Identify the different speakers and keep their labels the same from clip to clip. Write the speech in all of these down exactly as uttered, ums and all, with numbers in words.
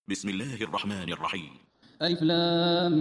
Speaker 1: بسم الله الرحمن الرحيم.
Speaker 2: ألف لام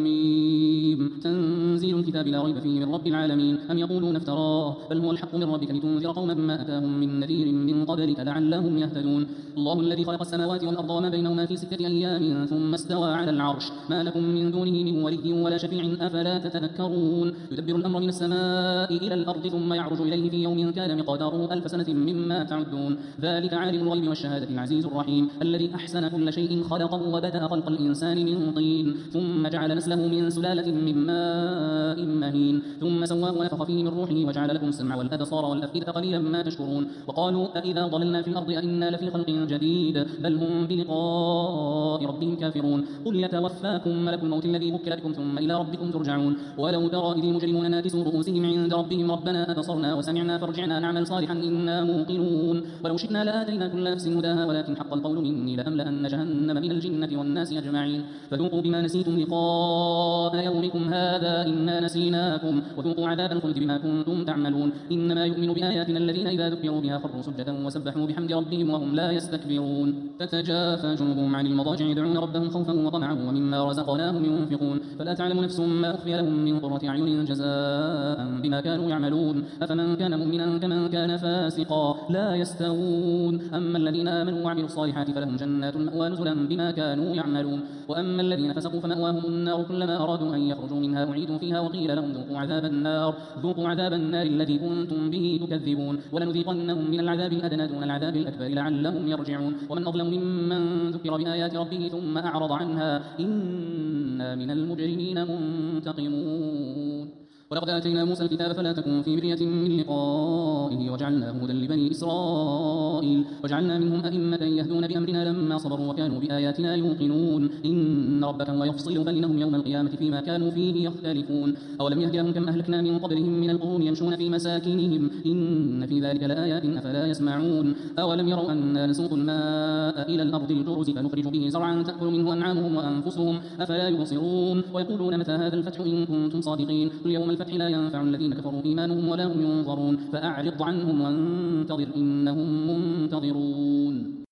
Speaker 2: ميم تنزيل الكتاب لا ريب فيه من رب العالمين. أم يقولون افتراه بل هو الحق من ربك لتنذر قوما ما أتاهم من نذير من قبلك لعلهم يهتدون. الله الذي خلق السماوات والأرض وما بينهما في ستة أيام ثم استوى على العرش ما لكم من دونه من ولي ولا شفيع أفلا تتذكرون. يدبر الأمر من السماء إلى الأرض ثم يعرج إليه في يوم كان مقداره ألف سنة مما تعدون. ذلك عالم الغيب والشهادة العزيز الرحيم الذي أحسن كل شيء خلقه وبدأ خلق الإنسان من طين ثم جعل نسله من سلالة من ماء مهين ثم سواه ونفخ فيه من روحه وجعل لكم السمع والأبصار والأفئدة قليلا ما تشكرون. وقالوا أإذا ضللنا في الأرض أإنا لفي خلق جديد بل هم بلقاء ربهم كافرون. قل يتوفاكم ملك الموت الذي وكل بكم ثم إلى ربكم ترجعون. ولو ترى إذ المجرمون ناكسوا رؤوسهم عند ربهم ربنا أبصرنا وسمعنا فارجعنا نعمل صالحا إنا موقنون. ولو شئنا لآتينا كل نفس هداها ولكن حق القول مني لأملأن جهنم من الجنة والناس أجمعين. فذوقوا بما نسيتم لقاء يومكم هذا إنا نسيناكم وذوقوا عذاب الخلد بما كنتم تعملون. إنما يؤمن بآياتنا الذين إذا ذكروا بها خروا سجدا وسبحوا بحمد ربهم وهم لا يستكبرون. تتجافى جنوبهم عن المضاجع يدعون ربهم خوفا وطمعا ومما رزقناهم ينفقون. فلا تعلم نفس ما أخفي لهم من قرة أعين جزاء بما كانوا يعملون. أفمن كان مؤمنا كمن كان فاسقا لا يستوون. أما الذين آمنوا وعملوا الصالحات فلهم جنات المأوى نزلا بما كانوا يعملون. وأما الذين فسقوا فمأواهم النار كلما أرادوا أن يخرجوا منها أعيدوا فيها وقيل لهم ذوقوا عذاب النار ذوقوا عذاب النار الذي كنتم به تكذبون. ولنذيقنهم من العذاب الأدنى دون العذاب الأكبر لعلهم يرجعون. ومن أظلم ممن ذكر بآيات ربه ثم أعرض عنها إنا من المجرمين منتقمون. ولقد آتينا موسى الكتاب فلا تكن في مرية من لقائه وجعلناه هدى لبني إسرائيل وجعلنا منهم أئمة يهدون بأمرنا لما صبروا وكانوا بآياتنا يوقنون. إن ربك هو يفصل بينهم يوم القيامة فيما كانوا فيه يختلفون. أولم يهد لهم كم أهلكنا من قبلهم من القرون يمشون في مساكنهم إن في ذلك لآيات أفلا يسمعون. أولم يروا أنا نسوق الماء إلى الأرض الجرز فنخرج به زرعا تأكل منه أنعامهم وأنفسهم أفلا يبصرون. ويقولون متى هذا الفتح إن كنتم صادقين قل يوم الفتح لا ينفع الذين كفروا إيمانهم ولا هم ينظرون. فأعرض عنهم وانتظر إنهم منتظرون.